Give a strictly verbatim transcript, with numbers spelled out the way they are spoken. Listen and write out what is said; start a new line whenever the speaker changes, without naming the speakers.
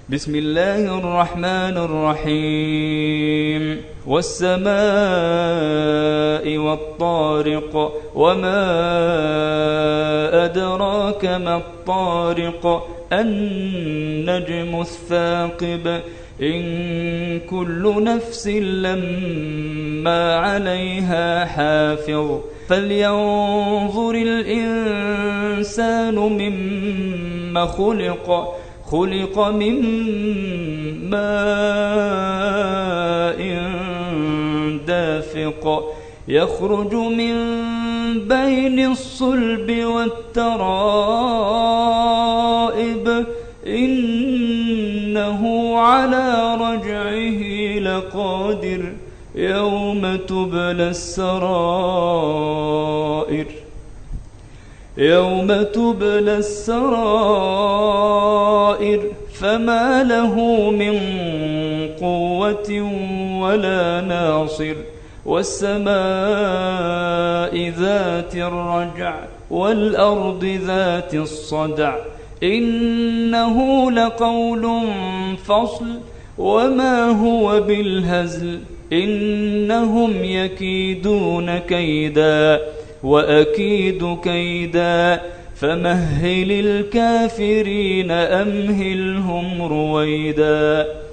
بسم الله الرحمن الرحيم والسماء والطارق وما أدراك ما الطارق النجم الثاقب إن كل نفس لما عليها حافظ فلينظر الإنسان مما خلق خلق من ماء دافق يخرج من بين الصلب والترائب إنه على رجعه لقادر يوم تبلى السرائر يوم تبلى السرائر فما له من قوة ولا ناصر والسماء ذات الرجع والأرض ذات الصدع إنه لقول فصل وما هو بالهزل إنهم يكيدون كيدا وأكيد كيدا فمهل الكافرين أمهلهم رويدا.